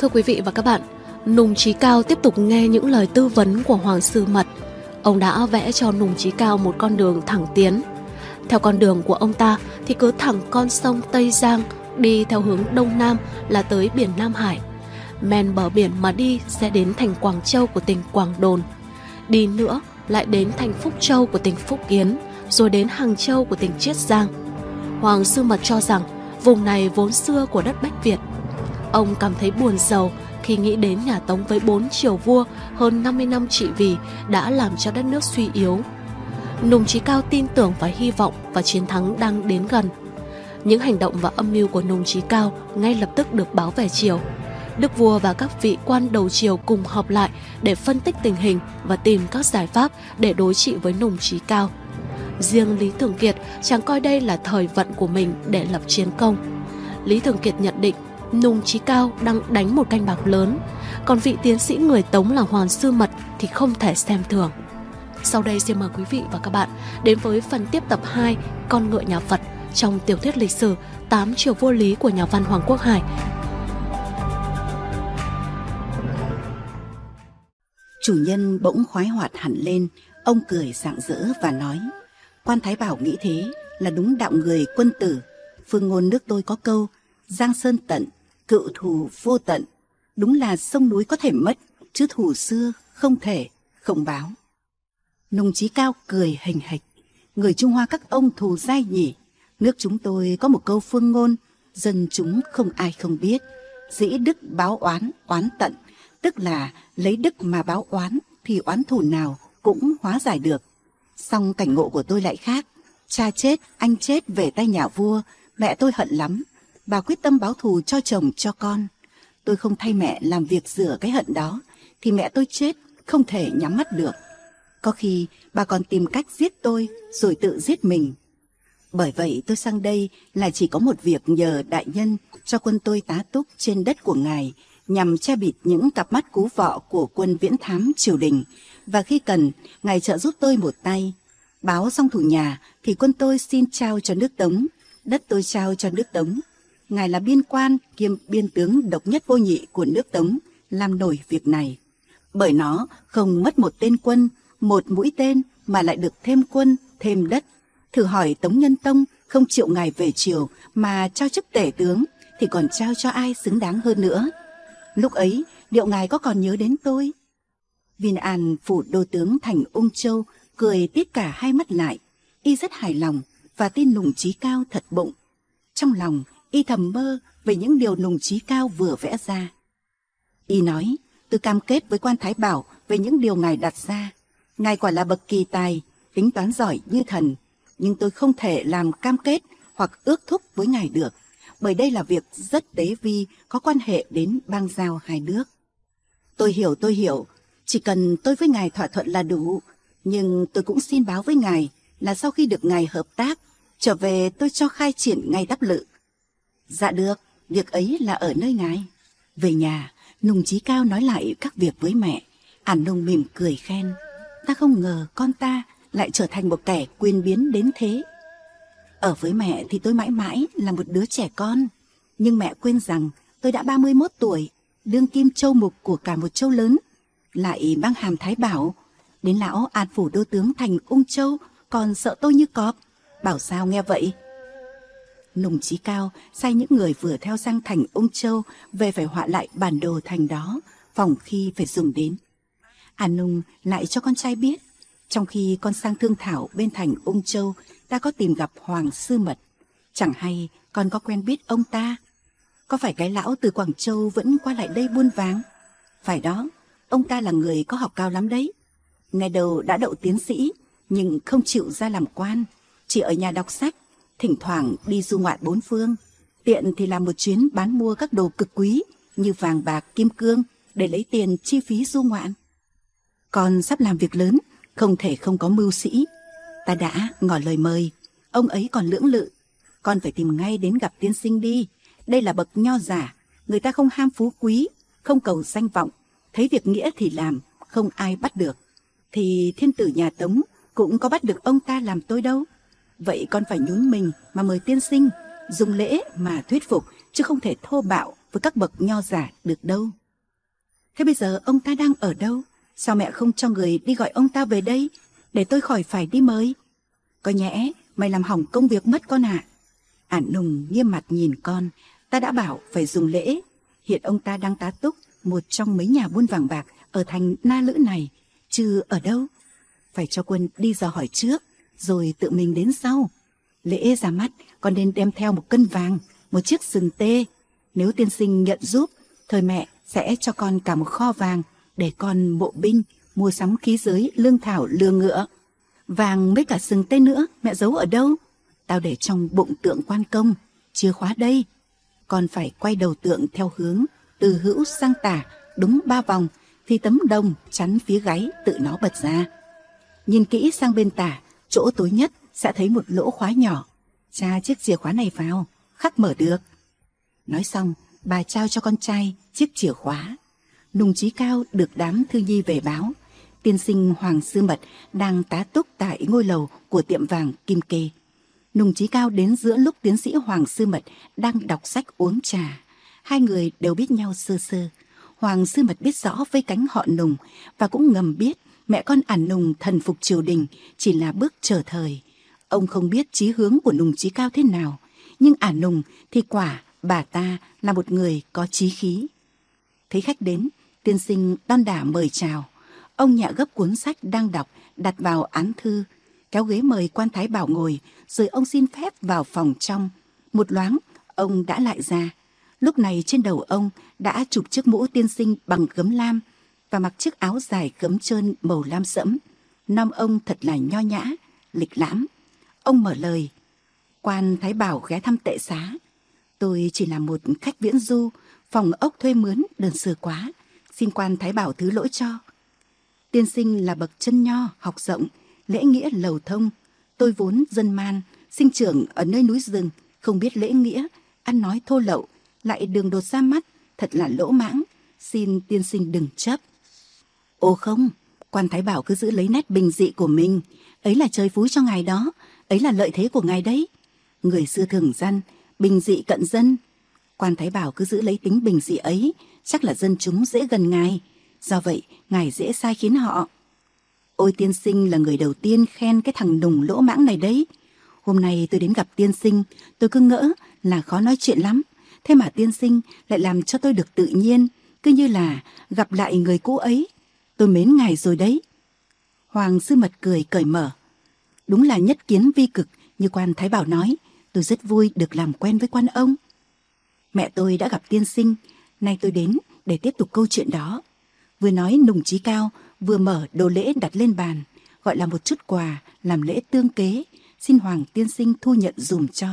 Thưa quý vị và các bạn, Nùng Chí Cao tiếp tục nghe những lời tư vấn của Hoàng Sư Mật. Ông đã vẽ cho Nùng Chí Cao một con đường thẳng tiến. Theo con đường của ông ta thì cứ thẳng con sông Tây Giang, đi theo hướng đông nam là tới biển Nam Hải. Men bờ biển mà đi sẽ đến thành Quảng Châu của tỉnh Quảng Đồn. Đi nữa lại đến thành Phúc Châu của tỉnh Phúc Kiến, rồi đến Hàng Châu của tỉnh Chiết Giang. Hoàng Sư Mật cho rằng vùng này vốn xưa của đất Bách Việt. Ông cảm thấy buồn rầu khi nghĩ đến nhà Tống với 4 triều vua, hơn 50 năm trị vì đã làm cho đất nước suy yếu. Nùng Chí Cao tin tưởng và hy vọng vào chiến thắng đang đến gần. Những hành động và âm mưu của Nùng Chí Cao ngay lập tức được báo về triều. Đức vua và các vị quan đầu triều cùng họp lại để phân tích tình hình và tìm các giải pháp để đối trị với Nùng Chí Cao. Riêng Lý Thường Kiệt chẳng coi đây là thời vận của mình để lập chiến công. Lý Thường Kiệt nhận định Nùng Chí Cao đang đánh một canh bạc lớn, còn vị tiến sĩ người Tống là Hoàng Sư Mật thì không thể xem thường. Sau đây xin mời quý vị và các bạn đến với phần tiếp tập 2 Con ngựa nhà Phật trong tiểu thuyết lịch sử 8 triều vua Lý của nhà văn Hoàng Quốc Hải. Chủ nhân bỗng khoái hoạt hẳn lên, ông cười rạng rỡ và nói: Quan Thái Bảo nghĩ thế là đúng đạo người quân tử. Phương ngôn nước tôi có câu: Giang sơn tận, cựu thù vô tận. Đúng là sông núi có thể mất, chứ thù xưa không thể không báo. Nùng Chí Cao cười hình hạch: Người Trung Hoa các ông thù dai nhỉ? Nước chúng tôi có một câu phương ngôn, dân chúng không ai không biết: dĩ đức báo oán, oán tận. Tức là lấy đức mà báo oán thì oán thù nào cũng hóa giải được. Song cảnh ngộ của tôi lại khác. Cha chết, anh chết về tay nhà vua, mẹ tôi hận lắm. Bà quyết tâm báo thù cho chồng cho con. Tôi không thay mẹ làm việc rửa cái hận đó thì mẹ tôi chết không thể nhắm mắt được. Có khi bà còn tìm cách giết tôi rồi tự giết mình. Bởi vậy tôi sang đây là chỉ có một việc nhờ đại nhân cho quân tôi tá túc trên đất của ngài, nhằm che bịt những cặp mắt cú vọ của quân viễn thám triều đình. Và khi cần, ngài trợ giúp tôi một tay. Báo xong thủ nhà thì quân tôi xin trao cho nước Tống, đất tôi trao cho nước Tống. Ngài là biên quan kiêm biên tướng độc nhất vô nhị của nước Tống, làm nổi việc này. Bởi nó không mất một tên quân, một mũi tên, mà lại được thêm quân, thêm đất. Thử hỏi Tống Nhân Tông không chịu ngài về triều mà trao chức tể tướng thì còn trao cho ai xứng đáng hơn nữa. Lúc ấy liệu ngài có còn nhớ đến tôi? Viên An phủ đô tướng thành Ung Châu cười tít cả hai mắt lại. Y rất hài lòng và tin Nùng Chí Cao thật bụng. Trong lòng y thầm mơ về những điều Nùng Chí Cao vừa vẽ ra. Y nói: Tôi cam kết với quan Thái Bảo về những điều ngài đặt ra. Ngài quả là bậc kỳ tài, tính toán giỏi như thần. Nhưng tôi không thể làm cam kết hoặc ước thúc với ngài được, bởi đây là việc rất tế vi, có quan hệ đến bang giao hai nước. Tôi hiểu, chỉ cần tôi với ngài thỏa thuận là đủ. Nhưng tôi cũng xin báo với ngài là sau khi được ngài hợp tác, trở về tôi cho khai triển ngay đắp lự. Dạ được, việc ấy là ở nơi ngài. Về nhà, Nùng Chí Cao nói lại các việc với mẹ. Ản Nùng mỉm cười khen: Ta không ngờ con ta lại trở thành một kẻ quyền biến đến thế. Ở với mẹ thì tôi mãi mãi là một đứa trẻ con. Nhưng mẹ quên rằng tôi đã 31 tuổi, đương kim châu mục của cả một châu lớn, lại mang hàm Thái Bảo. Đến lão An phủ đô tướng thành Ung Châu còn sợ tôi như cọp. Bảo sao nghe vậy? Nùng Chí Cao sai những người vừa theo sang thành Ung Châu về phải họa lại bản đồ thành đó, phòng khi phải dùng đến. An Nung lại cho con trai biết, trong khi con sang thương thảo bên thành Ung Châu, ta có tìm gặp Hoàng Sư Mật. Chẳng hay con có quen biết ông ta? Có phải cái lão từ Quảng Châu vẫn qua lại đây buôn vàng? Phải đó, ông ta là người có học cao lắm đấy. Ngày đầu đã đậu tiến sĩ, nhưng không chịu ra làm quan, chỉ ở nhà đọc sách, thỉnh thoảng đi du ngoạn bốn phương. Tiện thì làm một chuyến bán mua các đồ cực quý như vàng bạc, kim cương để lấy tiền chi phí du ngoạn. Con sắp làm việc lớn, không thể không có mưu sĩ. Ta đã ngỏ lời mời, ông ấy còn lưỡng lự. Con phải tìm ngay đến gặp tiên sinh đi. Đây là bậc nho giả, người ta không ham phú quý, không cầu danh vọng, thấy việc nghĩa thì làm, không ai bắt được. Thì thiên tử nhà Tống cũng có bắt được ông ta làm tôi đâu. Vậy con phải nhún mình mà mời tiên sinh, dùng lễ mà thuyết phục, chứ không thể thô bạo với các bậc nho giả được đâu. Thế bây giờ ông ta đang ở đâu? Sao mẹ không cho người đi gọi ông ta về đây, để tôi khỏi phải đi mời? Có nhẽ mày làm hỏng công việc mất con ạ. Nùng nghiêm mặt nhìn con. Ta đã bảo phải dùng lễ. Hiện ông ta đang tá túc một trong mấy nhà buôn vàng bạc ở thành Na Lữ này, chứ ở đâu. Phải cho Quân đi dò hỏi trước, rồi tự mình đến sau. Lễ ra mắt, con nên đem theo 1 cân vàng, 1 chiếc sừng tê. Nếu tiên sinh nhận giúp, thời mẹ sẽ cho con cả một kho vàng để con mộ binh, mua sắm khí giới, lương thảo, lừa ngựa. Vàng với cả sừng tê nữa, mẹ giấu ở đâu? Tao để trong bụng tượng Quan Công, chìa khóa đây. Con phải quay đầu tượng theo hướng từ hữu sang tả đúng 3 vòng, thì tấm đồng chắn phía gáy tự nó bật ra. Nhìn kỹ sang bên tả, chỗ tối nhất sẽ thấy một lỗ khóa nhỏ. Tra chiếc chìa khóa này vào, khắc mở được. Nói xong, bà trao cho con trai chiếc chìa khóa. Nùng Chí Cao được đám thư nhi về báo, tiên sinh Hoàng Sư Mật đang tá túc tại ngôi lầu của tiệm vàng Kim Kê. Nùng Chí Cao đến giữa lúc tiến sĩ Hoàng Sư Mật đang đọc sách uống trà. Hai người đều biết nhau sơ sơ. Hoàng Sư Mật biết rõ vây cánh họ Nùng, và cũng ngầm biết mẹ con Nùng thần phục triều đình chỉ là bước chờ thời. Ông không biết chí hướng của Nùng Chí Cao thế nào, nhưng Nùng thì quả bà ta là một người có chí khí. Thấy khách đến, tiên sinh đon đả mời chào. Ông nhạ gấp cuốn sách đang đọc đặt vào án thư, kéo ghế mời quan thái bảo ngồi, rồi ông xin phép vào phòng trong. Một loáng, ông đã lại ra. Lúc này trên đầu ông đã chụp chiếc mũ tiên sinh bằng gấm lam và mặc chiếc áo dài gấm trơn màu lam sẫm. Nom ông thật là nho nhã, lịch lãm. Ông mở lời: Quan thái bảo ghé thăm Tệ Xá. Tôi chỉ là một khách viễn du, phòng ốc thuê mướn đơn sơ quá, xin quan thái bảo thứ lỗi cho. Tiên sinh là bậc chân nho, học rộng, lễ nghĩa lầu thông. Tôi vốn dân man, sinh trưởng ở nơi núi rừng, không biết lễ nghĩa, ăn nói thô lậu, lại đường đột ra mắt, thật là lỗ mãng. Xin tiên sinh đừng chấp. Ồ không, quan thái bảo cứ giữ lấy nét bình dị của mình. Ấy là trời phú cho ngài đó, ấy là lợi thế của ngài đấy. Người xưa thường dân, bình dị cận dân. Quan thái bảo cứ giữ lấy tính bình dị ấy, chắc là dân chúng dễ gần ngài. Do vậy, ngài dễ sai khiến họ. Ôi, tiên sinh là người đầu tiên khen cái thằng Nùng lỗ mãng này đấy. Hôm nay tôi đến gặp tiên sinh, tôi cứ ngỡ là khó nói chuyện lắm. Thế mà tiên sinh lại làm cho tôi được tự nhiên, cứ như là gặp lại người cũ ấy. Tôi mến ngài rồi đấy. Hoàng Sư Mật cười cởi mở. Đúng là nhất kiến vi cực, như quan thái bảo nói. Tôi rất vui được làm quen với quan ông. Mẹ tôi đã gặp tiên sinh, nay tôi đến để tiếp tục câu chuyện đó. Vừa nói Nùng Chí Cao, vừa mở đồ lễ đặt lên bàn, gọi là một chút quà làm lễ tương kế, xin Hoàng tiên sinh thu nhận dùm cho.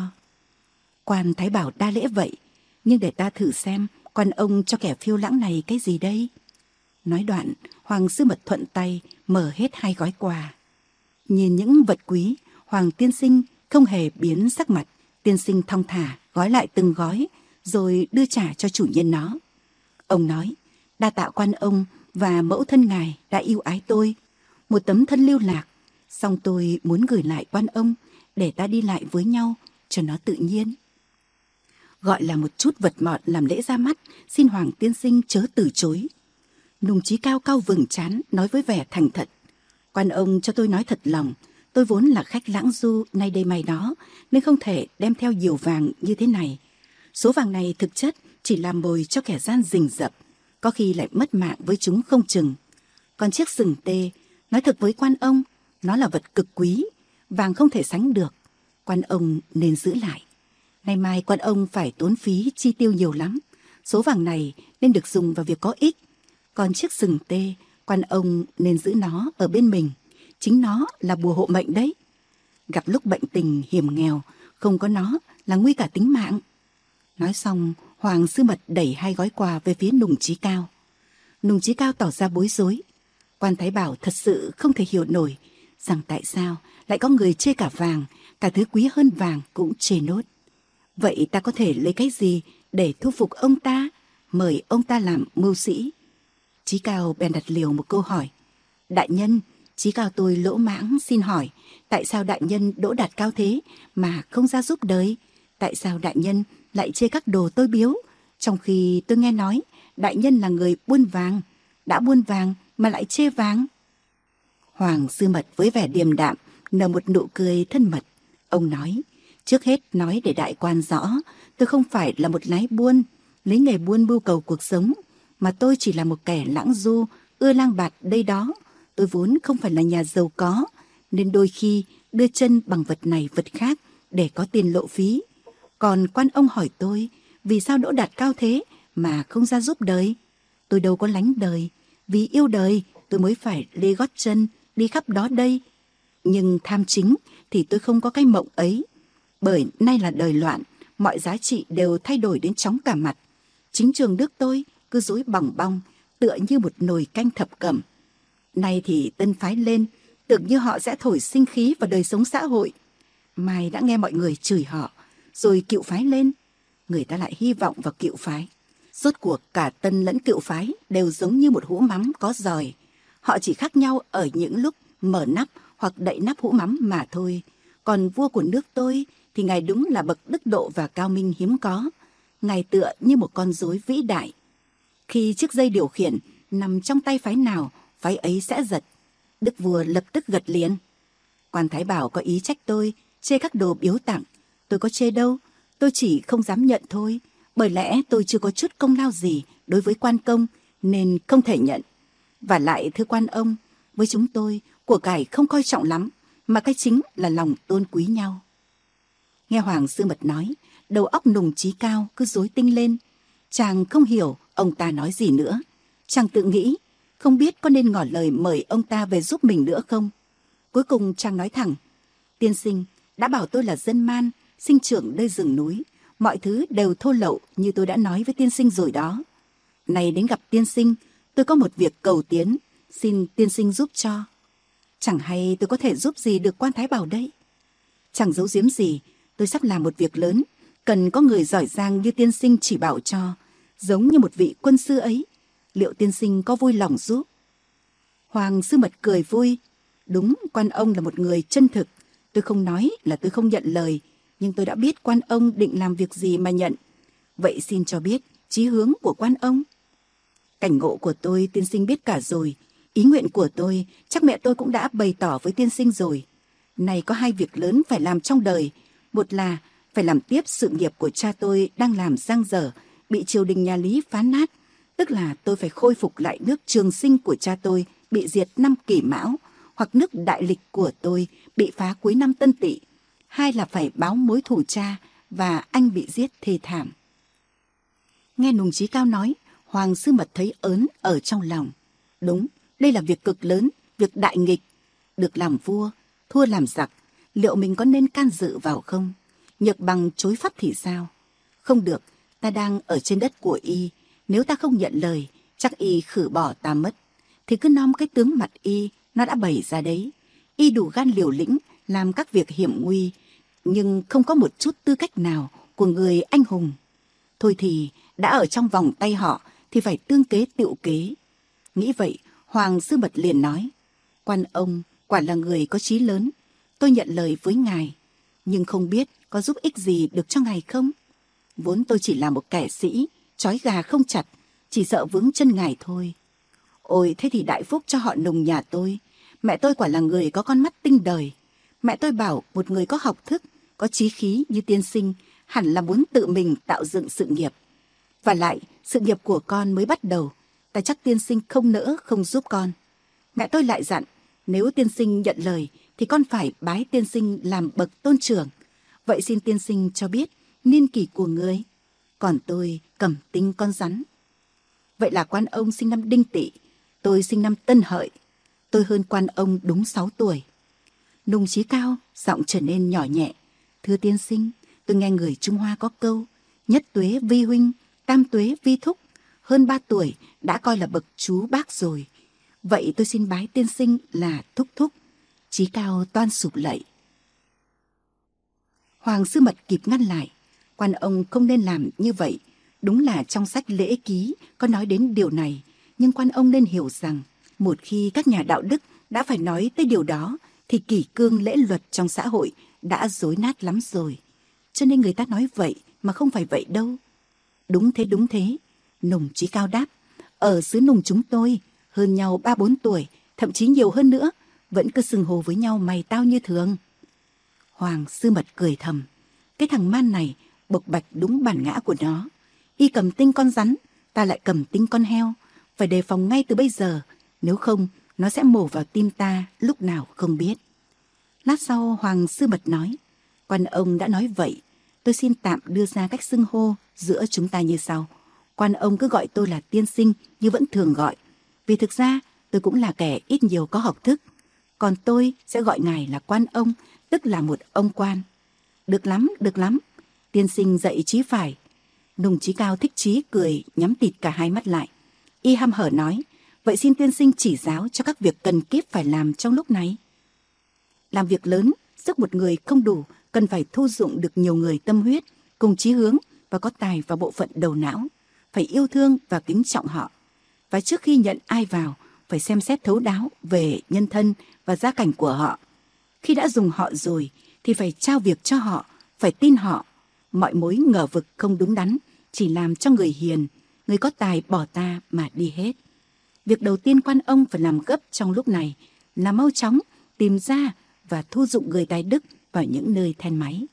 Quan thái bảo đa lễ vậy, nhưng để ta thử xem quan ông cho kẻ phiêu lãng này cái gì đây. Nói đoạn, Hoàng Sư Mật thuận tay mở hết 2 gói quà. Nhìn những vật quý, Hoàng tiên sinh không hề biến sắc mặt. Tiên sinh thong thả gói lại từng gói, rồi đưa trả cho chủ nhân nó. Ông nói: đa tạ quan ông và mẫu thân ngài đã yêu ái tôi. Một tấm thân lưu lạc, song tôi muốn gửi lại quan ông để ta đi lại với nhau cho nó tự nhiên. Gọi là một chút vật mọt làm lễ ra mắt, xin Hoàng tiên sinh chớ từ chối. Nùng Chí Cao cau vừng trán, nói với vẻ thành thật: quan ông cho tôi nói thật lòng, tôi vốn là khách lãng du nay đây mai đó, nên không thể đem theo nhiều vàng như thế này. Số vàng này thực chất chỉ làm mồi cho kẻ gian rình rập, có khi lại mất mạng với chúng không chừng. Còn chiếc sừng tê, nói thật với quan ông, nó là vật cực quý, vàng không thể sánh được. Quan ông nên giữ lại. Nay mai quan ông phải tốn phí chi tiêu nhiều lắm. Số vàng này nên được dùng vào việc có ích. Còn chiếc sừng tê, quan ông nên giữ nó ở bên mình. Chính nó là bùa hộ mệnh đấy. Gặp lúc bệnh tình hiểm nghèo, không có nó là nguy cả tính mạng. Nói xong, Hoàng Sư Mật đẩy 2 gói quà về phía Nùng Chí Cao. Nùng Chí Cao tỏ ra bối rối. Quan thái bảo thật sự không thể hiểu nổi rằng tại sao lại có người chê cả vàng, cả thứ quý hơn vàng cũng chê nốt. Vậy ta có thể lấy cái gì để thu phục ông ta, mời ông ta làm mưu sĩ? Chí Cao bèn đặt liều một câu hỏi. Đại nhân, Chí Cao tôi lỗ mãng xin hỏi, tại sao đại nhân đỗ đạt cao thế mà không ra giúp đời? Tại sao đại nhân lại chê các đồ tôi biếu, Trong khi tôi nghe nói đại nhân là người buôn vàng, đã buôn vàng mà lại chê vàng. Hoàng Sư Mật với vẻ điềm đạm nở một nụ cười thân mật. Ông nói, trước hết nói để đại quan rõ, tôi không phải là một lái buôn, lấy nghề buôn mưu cầu cuộc sống, mà tôi chỉ là một kẻ lãng du, ưa lang bạt đây đó. Tôi vốn không phải là nhà giàu có, nên đôi khi đưa chân bằng vật này vật khác để có tiền lộ phí. Còn quan ông hỏi tôi, vì sao đỗ đạt cao thế mà không ra giúp đời? Tôi đâu có lánh đời, vì yêu đời tôi mới phải lê gót chân đi khắp đó đây. Nhưng tham chính thì tôi không có cái mộng ấy. Bởi nay là đời loạn, mọi giá trị đều thay đổi đến chóng cả mặt. Chính trường nước tôi cứ rối bòng bong, tựa như một nồi canh thập cẩm. Nay thì tân phái lên, tưởng như họ sẽ thổi sinh khí vào đời sống xã hội. Mai đã nghe mọi người chửi họ, rồi cựu phái lên. Người ta lại hy vọng vào cựu phái. Rốt cuộc cả tân lẫn cựu phái đều giống như một hũ mắm có giòi. Họ chỉ khác nhau ở những lúc mở nắp hoặc đậy nắp hũ mắm mà thôi. Còn vua của nước tôi thì ngài đúng là bậc đức độ và cao minh hiếm có. Ngài tựa như một con rối vĩ đại. Khi chiếc dây điều khiển nằm trong tay phái nào, phái ấy sẽ giật. Đức vua lập tức gật liền. Quan Thái Bảo có ý trách tôi, chê các đồ biếu tặng. Tôi có chê đâu, tôi chỉ không dám nhận thôi. Bởi lẽ tôi chưa có chút công lao gì đối với quan công, nên không thể nhận. Và lại thưa quan ông, với chúng tôi, của cải không coi trọng lắm, mà cái chính là lòng tôn quý nhau. Nghe Hoàng Sư Mật nói, đầu óc Nùng Chí Cao cứ rối tinh lên. Chàng không hiểu ông ta nói gì nữa. Chàng tự nghĩ, không biết có nên ngỏ lời mời ông ta về giúp mình nữa không. Cuối cùng chàng nói thẳng, tiên sinh đã bảo tôi là dân man, sinh trưởng nơi rừng núi. Mọi thứ đều thô lậu như tôi đã nói với tiên sinh rồi đó. Này đến gặp tiên sinh, tôi có một việc cầu tiến, xin tiên sinh giúp cho. Chẳng hay tôi có thể giúp gì được quan Thái Bảo đây. Chẳng giấu giếm gì, tôi sắp làm một việc lớn, cần có người giỏi giang như tiên sinh chỉ bảo cho, giống như một vị quân sư ấy. Liệu tiên sinh có vui lòng giúp? Hoàng Sư Mật cười vui. Đúng, quan ông là một người chân thực. Tôi không nói là tôi không nhận lời, nhưng tôi đã biết quan ông định làm việc gì mà nhận. Vậy xin cho biết chí hướng của quan ông. Cảnh ngộ của tôi tiên sinh biết cả rồi. Ý nguyện của tôi chắc mẹ tôi cũng đã bày tỏ với tiên sinh rồi. Này có hai việc lớn phải làm trong đời. Một là phải làm tiếp sự nghiệp của cha tôi đang làm dang dở, bị triều đình nhà Lý phá nát. Tức là tôi phải khôi phục lại nước Trường Sinh của cha tôi bị diệt năm Kỷ Mão, hoặc nước Đại Lịch của tôi bị phá cuối năm Tân Tỵ. Hai là phải báo mối thù cha và anh bị giết thê thảm. Nghe Nùng Chí Cao nói, Hoàng Sư Mật thấy ớn ở trong lòng. Đúng, đây là việc cực lớn, việc đại nghịch. Được làm vua, thua làm giặc, liệu mình có nên can dự vào không? Nhược bằng chối phắt thì sao? Không được, ta đang ở trên đất của y. Nếu ta không nhận lời, chắc y khử bỏ ta mất. Thì cứ nom cái tướng mặt y, nó đã bày ra đấy. Y đủ gan liều lĩnh, làm các việc hiểm nguy, nhưng không có một chút tư cách nào của người anh hùng. Thôi thì, đã ở trong vòng tay họ, thì phải tương kế tựu kế. Nghĩ vậy, Hoàng Sư Mật liền nói, quan ông quả là người có chí lớn. Tôi nhận lời với ngài, nhưng không biết có giúp ích gì được cho ngài không? Vốn tôi chỉ là một kẻ sĩ, trói gà không chặt, chỉ sợ vướng chân ngài thôi. Ôi, thế thì đại phúc cho họ Nùng nhà tôi. Mẹ tôi quả là người có con mắt tinh đời. Mẹ tôi bảo một người có học thức, có chí khí như tiên sinh hẳn là muốn tự mình tạo dựng sự nghiệp. Và lại, sự nghiệp của con mới bắt đầu, ta chắc tiên sinh không nỡ không giúp con. Mẹ tôi lại dặn, nếu tiên sinh nhận lời thì con phải bái tiên sinh làm bậc tôn trưởng. Vậy xin tiên sinh cho biết niên kỷ của người. Còn tôi Cẩm Tinh con rắn. Vậy là quan ông sinh năm Đinh Tỵ, tôi sinh năm Tân Hợi. Tôi hơn quan ông đúng 6 tuổi. Nùng Chí Cao giọng trở nên nhỏ nhẹ. Thưa tiên sinh, tôi nghe người Trung Hoa có câu, nhất tuế vi huynh, tam tuế vi thúc. Hơn 3 tuổi đã coi là bậc chú bác rồi. Vậy tôi xin bái tiên sinh là thúc thúc. Chí Cao toan sụp lạy. Hoàng Sư Mật kịp ngăn lại. Quan ông không nên làm như vậy. Đúng là trong sách lễ ký có nói đến điều này. Nhưng quan ông nên hiểu rằng, một khi các nhà đạo đức đã phải nói tới điều đó, thì kỷ cương lễ luật trong xã hội đã rối nát lắm rồi. Cho nên người ta nói vậy mà không phải vậy đâu. Đúng thế. Nùng Chí Cao đáp. Ở xứ Nùng chúng tôi, hơn nhau 3-4 tuổi, thậm chí nhiều hơn nữa, vẫn cứ xưng hô với nhau mày tao như thường. Hoàng Sư Mật cười thầm. Cái thằng man này bộc bạch đúng bản ngã của nó. Y cầm tinh con rắn, ta lại cầm tinh con heo. Phải đề phòng ngay từ bây giờ, nếu không nó sẽ mổ vào tim ta lúc nào không biết. Lát sau Hoàng Sư Mật nói. Quan ông đã nói vậy, tôi xin tạm đưa ra cách xưng hô giữa chúng ta như sau. Quan ông cứ gọi tôi là tiên sinh như vẫn thường gọi, vì thực ra tôi cũng là kẻ ít nhiều có học thức. Còn tôi sẽ gọi ngài là quan ông, tức là một ông quan. Được lắm. Tiên sinh dạy chí phải. Nùng Chí Cao thích chí cười, nhắm tịt cả hai mắt lại. Y hăm hở nói. Vậy xin tiên sinh chỉ giáo cho các việc cần kíp phải làm trong lúc này. Làm việc lớn, sức một người không đủ, cần phải thu dụng được nhiều người tâm huyết, cùng chí hướng và có tài vào bộ phận đầu não. Phải yêu thương và kính trọng họ. Và trước khi nhận ai vào, phải xem xét thấu đáo về nhân thân và gia cảnh của họ. Khi đã dùng họ rồi, thì phải trao việc cho họ, phải tin họ. Mọi mối ngờ vực không đúng đắn, chỉ làm cho người hiền, người có tài bỏ ta mà đi hết. Việc đầu tiên quan ông phải làm gấp trong lúc này là mau chóng tìm ra và thu dụng người tài đức vào những nơi then máy.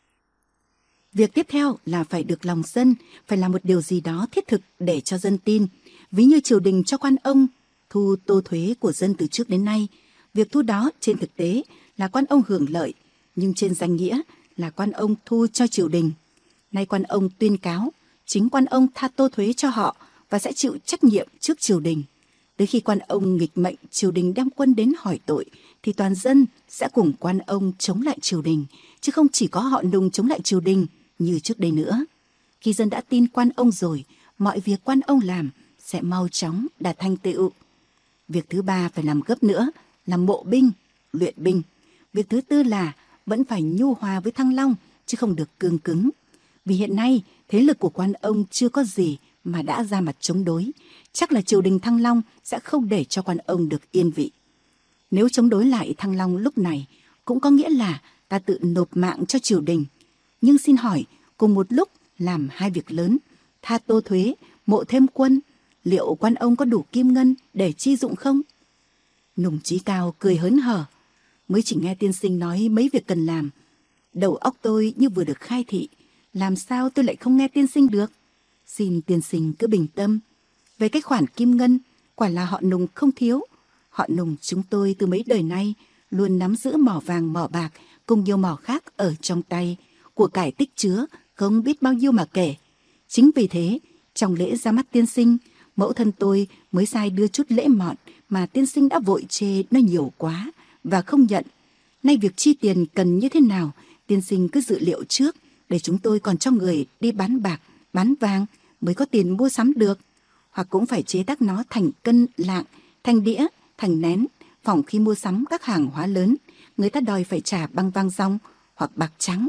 Việc tiếp theo là phải được lòng dân, phải làm một điều gì đó thiết thực để cho dân tin. Ví như triều đình cho quan ông thu tô thuế của dân từ trước đến nay. Việc thu đó trên thực tế là quan ông hưởng lợi, nhưng trên danh nghĩa là quan ông thu cho triều đình. Nay quan ông tuyên cáo, chính quan ông tha tô thuế cho họ và sẽ chịu trách nhiệm trước triều đình. Tới khi quan ông nghịch mệnh triều đình đem quân đến hỏi tội, thì toàn dân sẽ cùng quan ông chống lại triều đình, chứ không chỉ có họ Nùng chống lại triều đình như trước đây nữa. Khi dân đã tin quan ông rồi, mọi việc quan ông làm sẽ mau chóng đạt thành tựu. Việc thứ ba phải làm gấp nữa là mộ binh, luyện binh. Việc thứ tư là vẫn phải nhu hòa với Thăng Long, chứ không được cương cứng. Vì hiện nay thế lực của quan ông chưa có gì mà đã ra mặt chống đối, chắc là triều đình Thăng Long sẽ không để cho quan ông được yên vị. Nếu chống đối lại Thăng Long lúc này, cũng có nghĩa là ta tự nộp mạng cho triều đình. Nhưng xin hỏi, cùng một lúc làm hai việc lớn, tha tô thuế, mộ thêm quân, liệu quan ông có đủ kim ngân để chi dụng không? Nùng Chí Cao cười hớn hở. Mới chỉ nghe tiên sinh nói mấy việc cần làm, đầu óc tôi như vừa được khai thị, làm sao tôi lại không nghe tiên sinh được? Xin tiên sinh cứ bình tâm. Về cái khoản kim ngân, quả là họ Nùng không thiếu. Họ Nùng chúng tôi từ mấy đời nay luôn nắm giữ mỏ vàng mỏ bạc cùng nhiều mỏ khác ở trong tay, của cải tích chứa không biết bao nhiêu mà kể. Chính vì thế, trong lễ ra mắt tiên sinh, mẫu thân tôi mới sai đưa chút lễ mọn mà tiên sinh đã vội chê nó nhiều quá và không nhận. Nay việc chi tiền cần như thế nào, tiên sinh cứ dự liệu trước, để chúng tôi còn cho người đi bán bạc, bán vàng mới có tiền mua sắm được. Hoặc cũng phải chế tác nó thành cân, lạng, thành đĩa, thành nén, phòng khi mua sắm các hàng hóa lớn, người ta đòi phải trả bằng vàng ròng hoặc bạc trắng.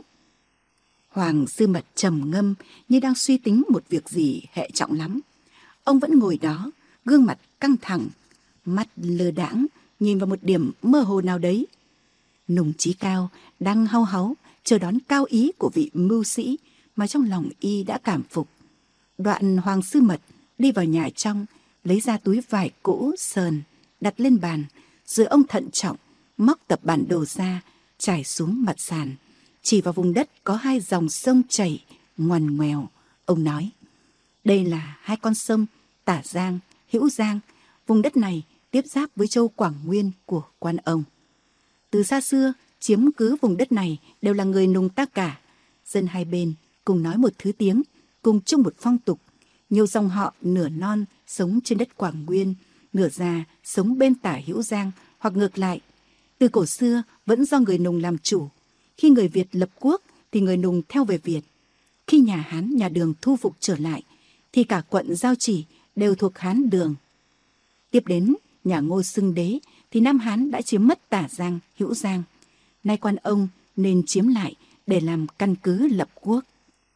Hoàng Sư Mật trầm ngâm như đang suy tính một việc gì hệ trọng lắm. Ông vẫn ngồi đó, gương mặt căng thẳng, mắt lơ đãng nhìn vào một điểm mơ hồ nào đấy. Nùng Chí Cao đang hau háu chờ đón cao ý của vị mưu sĩ mà trong lòng y đã cảm phục. Đoạn Hoàng Sư Mật đi vào nhà trong, lấy ra túi vải cũ sờn đặt lên bàn, rồi ông thận trọng móc tập bản đồ ra trải xuống mặt sàn, chỉ vào vùng đất có hai dòng sông chảy ngoằn ngoèo. Ông nói, đây là hai con sông Tả Giang, Hữu Giang. Vùng đất này tiếp giáp với châu Quảng Nguyên của quan ông. Từ xa xưa, chiếm cứ vùng đất này đều là người Nùng ta cả. Dân hai bên cùng nói một thứ tiếng, cùng chung một phong tục. Nhiều dòng họ nửa non sống trên đất Quảng Nguyên, nửa già sống bên Tả Hữu Giang, hoặc ngược lại. Từ cổ xưa vẫn do người Nùng làm chủ. Khi người Việt lập quốc thì người Nùng theo về Việt. Khi nhà Hán, nhà Đường thu phục trở lại thì cả quận Giao Chỉ đều thuộc Hán Đường. Tiếp đến nhà Ngô xưng đế thì Nam Hán đã chiếm mất Tả Giang, Hữu Giang. Nay quan ông nên chiếm lại để làm căn cứ lập quốc.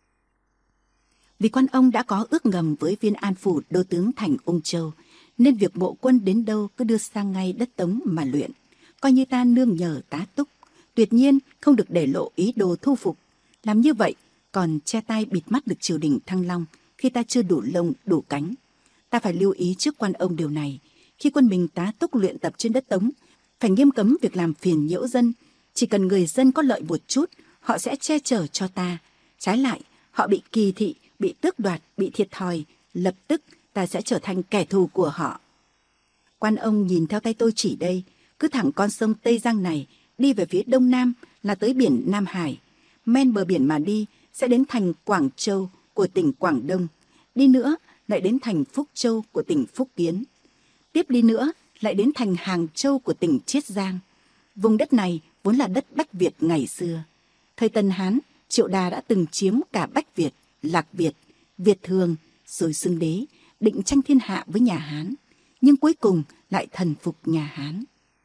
Vì quan ông đã có ước ngầm với Viên An Phủ đô tướng thành Ung Châu, nên việc bộ quân đến đâu cứ đưa sang ngay đất Tống mà luyện, coi như ta nương nhờ tá túc, tuyệt nhiên không được để lộ ý đồ thu phục. Làm như vậy còn che tay bịt mắt được triều đình Thăng Long, khi ta chưa đủ lông đủ cánh. Ta phải lưu ý trước quan ông điều này. Khi quân mình tá túc luyện tập trên đất Tống, phải nghiêm cấm việc làm phiền nhiễu dân. Chỉ cần người dân có lợi một chút, họ sẽ che chở cho ta. Trái lại, họ bị kỳ thị, bị tước đoạt, bị thiệt thòi, lập tức ta sẽ trở thành kẻ thù của họ. Quan ông nhìn theo tay tôi chỉ đây, cứ thẳng con sông Tây Giang này, đi về phía đông nam là tới biển Nam Hải. Men bờ biển mà đi sẽ đến thành Quảng Châu của tỉnh Quảng Đông. Đi nữa lại đến thành Phúc Châu của tỉnh Phúc Kiến. Tiếp đi nữa lại đến thành Hàng Châu của tỉnh Chiết Giang. Vùng đất này vốn là đất Bách Việt ngày xưa. Thời Tần Hán, Triệu Đà đã từng chiếm cả Bách Việt, Lạc Việt, Việt Thường, rồi xưng đế, định tranh thiên hạ với nhà Hán, nhưng cuối cùng lại thần phục nhà Hán.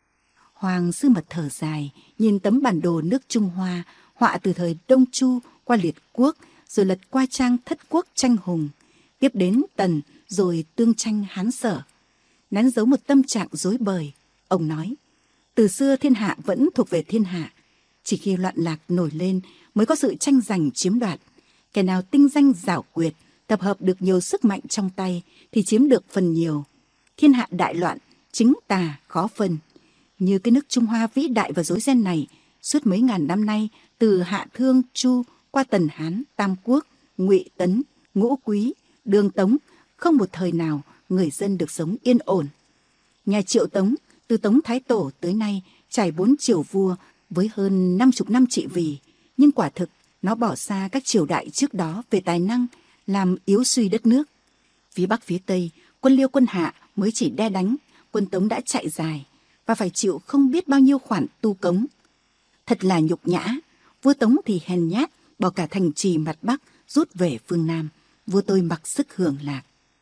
Hoàng Sư Mật thở dài, nhìn tấm bản đồ nước Trung Hoa, họa từ thời Đông Chu qua Liệt Quốc, rồi lật qua trang Thất Quốc tranh hùng, tiếp đến Tần, rồi tương tranh Hán Sở. Nén giấu một tâm trạng rối bời, ông nói, từ xưa thiên hạ vẫn thuộc về thiên hạ, chỉ khi loạn lạc nổi lên mới có sự tranh giành chiếm đoạt. Kẻ nào tinh danh giảo quyệt, tập hợp được nhiều sức mạnh trong tay thì chiếm được phần nhiều. Thiên hạ đại loạn, chính tà khó phân. Như cái nước Trung Hoa vĩ đại và rối ren này, suốt mấy ngàn năm nay, từ Hạ Thương, Chu qua Tần Hán, Tam Quốc, Ngụy Tấn, Ngũ Quý, Đường Tống, không một thời nào người dân được sống yên ổn. Nhà Triệu Tống, từ Tống Thái Tổ tới nay trải 4 triều vua với hơn 50 năm trị vì, nhưng quả thực nó bỏ xa các triều đại trước đó về tài năng, làm yếu suy đất nước. Phía Bắc phía Tây, quân Liêu quân Hạ mới chỉ đe đánh, quân Tống đã chạy dài và phải chịu không biết bao nhiêu khoản tu cống. Thật là nhục nhã. Vua Tống thì hèn nhát, bỏ cả thành trì mặt Bắc rút về phương Nam. Vua tôi mặc sức hưởng lạc.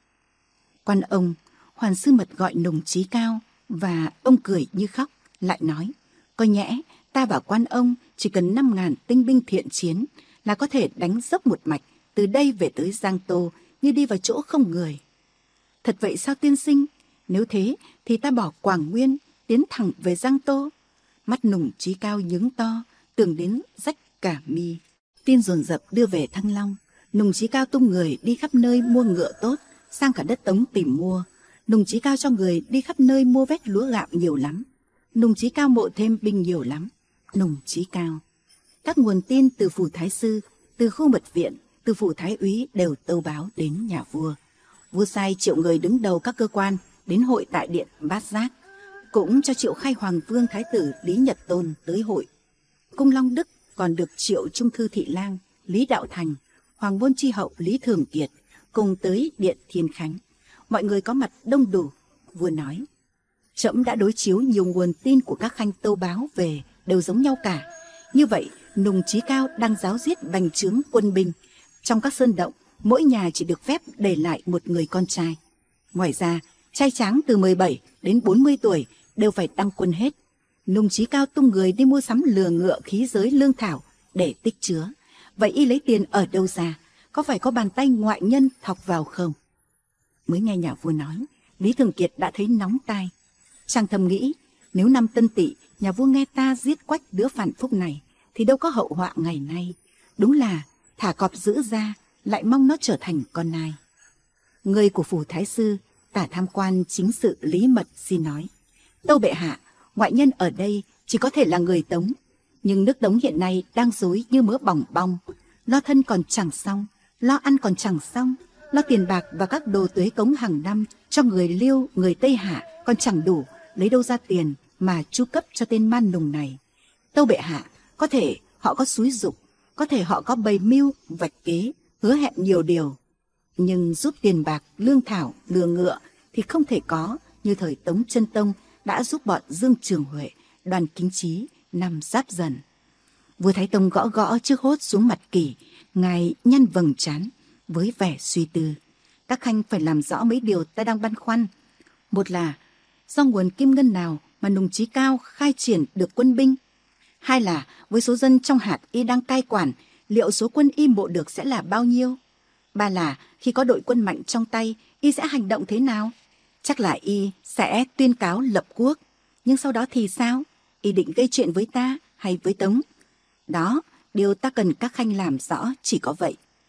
Quan ông, Hoàn Sư Mật gọi Nùng Chí Cao, và ông cười như khóc, lại nói, coi nhẽ ta và quan ông chỉ cần 5.000 tinh binh thiện chiến là có thể đánh dốc một mạch từ đây về tới Giang Tô như đi vào chỗ không người. Thật vậy sao tiên sinh? Nếu thế thì ta bỏ Quảng Nguyên tiến thẳng về Giang Tô. Mắt Nùng Chí Cao nhướng to, tưởng đến rách cả mi. Tin dồn dập đưa về Thăng Long. Nùng Chí Cao tung người đi khắp nơi mua ngựa tốt, sang cả đất Tống tìm mua. Nùng Chí Cao cho người đi khắp nơi mua vét lúa gạo nhiều lắm. Nùng Chí Cao mộ thêm binh nhiều lắm. Nùng Chí Cao. Các nguồn tin từ phủ thái sư, từ khu mật viện, từ phủ thái úy đều tâu báo đến nhà vua. Vua sai triệu người đứng đầu các cơ quan đến hội tại điện Bát Giác, cũng cho triệu khai hoàng vương thái tử Lý Nhật Tôn tới hội. Cung Long Đức còn được triệu trung thư thị lang Lý Đạo Thành, hoàng môn tri hậu Lý Thường Kiệt cùng tới điện Thiên Khánh. Mọi người có mặt đông đủ. Vua nói, trẫm đã đối chiếu nhiều nguồn tin của các khanh tâu báo về đều giống nhau cả. Như vậy, Nùng Chí Cao đang giáo giết bành trướng quân binh. Trong các sơn động, mỗi nhà chỉ được phép để lại một người con trai. Ngoài ra, trai tráng từ 17 đến 40 tuổi đều phải đăng quân hết. Nùng Chí Cao tung người đi mua sắm lừa ngựa, khí giới, lương thảo để tích chứa. Vậy y lấy tiền ở đâu ra? Có phải có bàn tay ngoại nhân thọc vào không? Mới nghe nhà vua nói, Lý Thường Kiệt đã thấy nóng tai. Chàng thầm nghĩ, nếu năm Tân Tỵ nhà vua nghe ta giết quách đứa phản phúc này thì đâu có hậu họa ngày nay. Đúng là thả cọp giữ ra, lại mong nó trở thành con nai. Người của phủ thái sư, tả tham quan chính sự Lý Mật xin nói, tâu bệ hạ, ngoại nhân ở đây chỉ có thể là người Tống, nhưng nước Tống hiện nay đang rối như mớ bỏng bong, lo thân còn chẳng xong, lo ăn còn chẳng xong, lo tiền bạc và các đồ tuế cống hàng năm cho người Liêu, người Tây Hạ còn chẳng đủ, lấy đâu ra tiền mà chu cấp cho tên man nùng này. Tâu bệ hạ, có thể họ có xúi giục, có thể họ có bày mưu vạch kế, hứa hẹn nhiều điều, nhưng giúp tiền bạc, lương thảo, lừa ngựa thì không thể có như thời Tống Chân Tông đã giúp bọn Dương Trường Huệ, Đoàn Kính Chí năm Giáp Dần. Vua Thái Tông gõ gõ chiếc hốt xuống mặt kỷ, ngài nhăn vầng trán với vẻ suy tư. Các khanh phải làm rõ mấy điều ta đang băn khoăn. Một là do nguồn kim ngân nào mà Nùng Chí Cao khai triển được quân binh. Hai là với số dân trong hạt y đang cai quản, liệu số quân y mộ được sẽ là bao nhiêu? Ba là khi có đội quân mạnh trong tay, y sẽ hành động thế nào? Chắc là y sẽ tuyên cáo lập quốc. Nhưng sau đó thì sao? Y định gây chuyện với ta hay với Tống? Đó, điều ta cần các khanh làm rõ chỉ có vậy.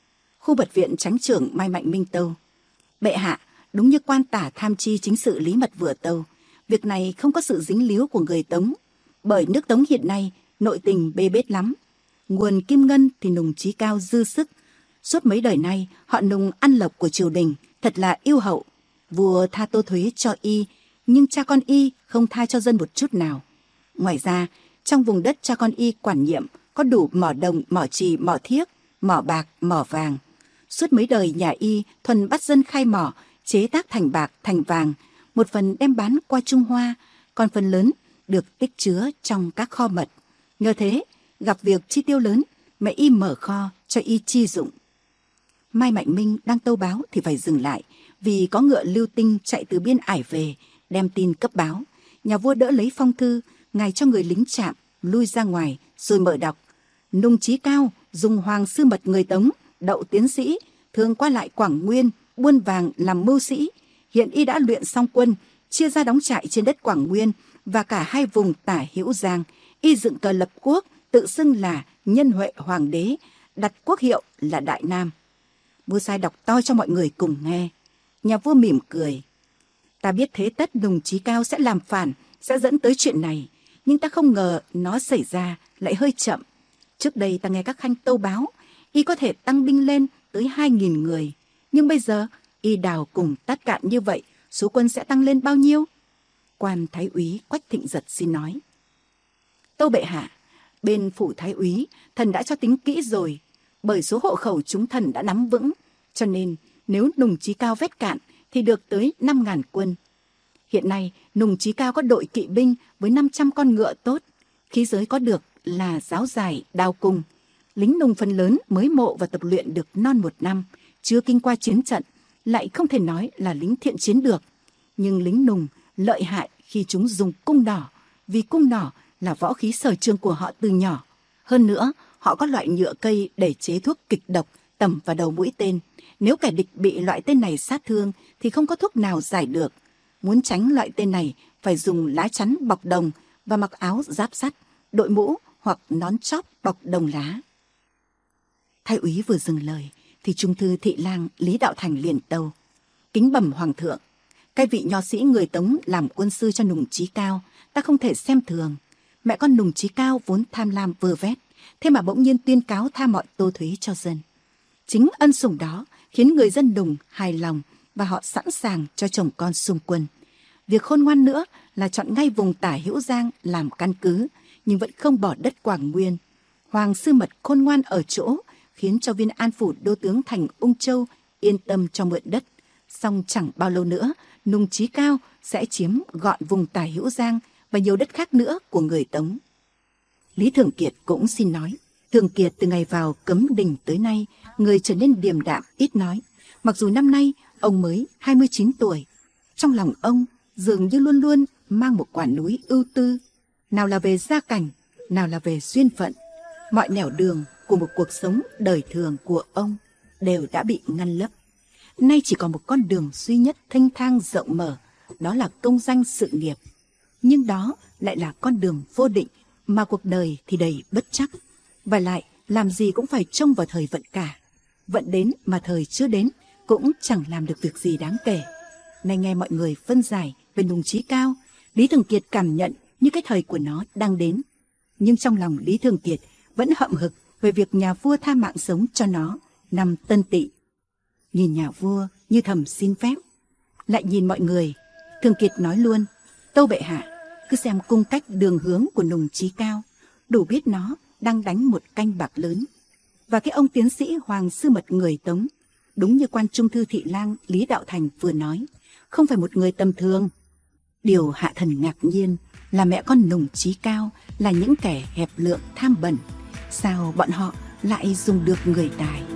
Khu Bật Viện Chánh trưởng Mai Mạnh Minh tâu: Bệ hạ, đúng như quan tả tham tri chính sự Lý Mật vừa tâu, việc này không có sự dính líu của người Tống, bởi nước Tống hiện nay nội tình bê bết lắm. Nguồn kim ngân thì Nùng Chí Cao dư sức. Suốt mấy đời nay họ Nùng ăn lộc của triều đình, thật là yêu hậu. Vua tha tô thuế cho y, nhưng cha con y không tha cho dân một chút nào. Ngoài ra, trong vùng đất cha con y quản nhiệm có đủ mỏ đồng, mỏ chì, mỏ thiếc, mỏ bạc, mỏ vàng. Suốt mấy đời nhà y thuần bắt dân khai mỏ, chế tác thành bạc, thành vàng, một phần đem bán qua Trung Hoa, còn phần lớn được tích chứa trong các kho mật. Nhờ thế, gặp việc chi tiêu lớn, mẹ y mở kho cho y chi dụng. Mai Mạnh Minh đang tâu báo thì phải dừng lại, vì có ngựa Lưu Tinh chạy từ biên ải về, đem tin cấp báo. Nhà vua đỡ lấy phong thư, ngài cho người lính trạm lui ra ngoài rồi mở đọc: Nùng Chí Cao dùng hoàng sư mật người Tống, đậu tiến sĩ, thường qua lại Quảng Nguyên, buôn vàng làm mưu sĩ. Hiện y đã luyện xong quân, chia ra đóng trại trên đất Quảng Nguyên và cả hai vùng Tả Hữu Giang. Y dựng cờ lập quốc, tự xưng là Nhân Huệ Hoàng đế, đặt quốc hiệu là Đại Nam. Vua sai đọc to cho mọi người cùng nghe. Nhà vua mỉm cười: Ta biết thế tất Nùng Chí Cao sẽ làm phản, sẽ dẫn tới chuyện này, nhưng ta không ngờ nó xảy ra lại hơi chậm. Trước đây ta nghe các khanh tâu báo y có thể tăng binh lên tới 2.000 người, nhưng bây giờ y đào cùng Tát Cạn như vậy, số quân sẽ tăng lên bao nhiêu? Quan thái úy Quách Thịnh Giật xin nói: Tâu bệ hạ, bên phủ thái úy thần đã cho tính kỹ rồi, bởi số hộ khẩu chúng thần đã nắm vững, cho nên nếu Nùng Chí Cao vét cạn thì được tới 5.000 quân. Hiện nay Nùng Chí Cao có đội kỵ binh với 500 con ngựa tốt, khí giới có được là giáo dài, đao cung. Lính Nùng phần lớn mới mộ và tập luyện được non 1 năm, chưa kinh qua chiến trận, lại không thể nói là lính thiện chiến được. Nhưng lính Nùng lợi hại khi chúng dùng cung nỏ, vì cung nỏ là võ khí sở trường của họ từ nhỏ. Hơn nữa, họ có loại nhựa cây để chế thuốc kịch độc tẩm vào đầu mũi tên. Nếu kẻ địch bị loại tên này sát thương thì không có thuốc nào giải được. Muốn tránh loại tên này phải dùng lá chắn bọc đồng và mặc áo giáp sắt, đội mũ hoặc nón chóp bọc đồng lá. Thái úy vừa dừng lời thì trung thư thị lang Lý Đạo Thành liền tâu: Kính bẩm hoàng thượng, cái vị nho sĩ người Tống làm quân sư cho Nùng Chí Cao ta không thể xem thường. Mẹ con Nùng Chí Cao vốn tham lam vơ vét, thế mà bỗng nhiên tuyên cáo tha mọi tô thuế cho dân. Chính ân sủng đó khiến người dân Nùng hài lòng và họ sẵn sàng cho chồng con xung quân. Việc khôn ngoan nữa là chọn ngay vùng Tả Hữu Giang làm căn cứ, nhưng vẫn không bỏ đất Quảng Nguyên. Hoàng sư mật khôn ngoan ở chỗ khiến cho viên an phủ đô tướng thành Ung Châu yên tâm cho mượn đất. Song chẳng bao lâu nữa, Nùng Chí Cao sẽ chiếm gọn vùng Tả Hữu Giang và nhiều đất khác nữa của người Tống. Lý Thường Kiệt cũng xin nói. Thường Kiệt từ ngày vào Cấm Đình tới nay, người trở nên điềm đạm, ít nói. Mặc dù năm nay ông mới 29 tuổi, trong lòng ông dường như luôn luôn mang một quả núi ưu tư, nào là về gia cảnh, nào là về duyên phận. Mọi nẻo đường của một cuộc sống đời thường của ông đều đã bị ngăn lấp. Nay chỉ còn một con đường duy nhất thênh thang rộng mở, đó là công danh sự nghiệp. Nhưng đó lại là con đường vô định, mà cuộc đời thì đầy bất chắc. Và lại làm gì cũng phải trông vào thời vận cả. Vận đến mà thời chưa đến cũng chẳng làm được việc gì đáng kể. Nay nghe mọi người phân giải về Nùng Chí Cao, Lý Thường Kiệt cảm nhận như cái thời của nó đang đến. Nhưng trong lòng Lý Thường Kiệt vẫn hậm hực về việc nhà vua tha mạng sống cho nó năm Tân Tỵ. Nhìn nhà vua như thầm xin phép, lại nhìn mọi người, Thường Kiệt nói luôn: Tâu bệ hạ, cứ xem cung cách đường hướng của Nùng Chí Cao, đủ biết nó đang đánh một canh bạc lớn. Và cái ông tiến sĩ Hoàng sư mật người Tống, đúng như quan trung thư thị lang Lý Đạo Thành vừa nói, không phải một người tầm thường. Điều hạ thần ngạc nhiên là mẹ con Nùng Chí Cao là những kẻ hẹp lượng tham bẩn, sao bọn họ lại dùng được người tài.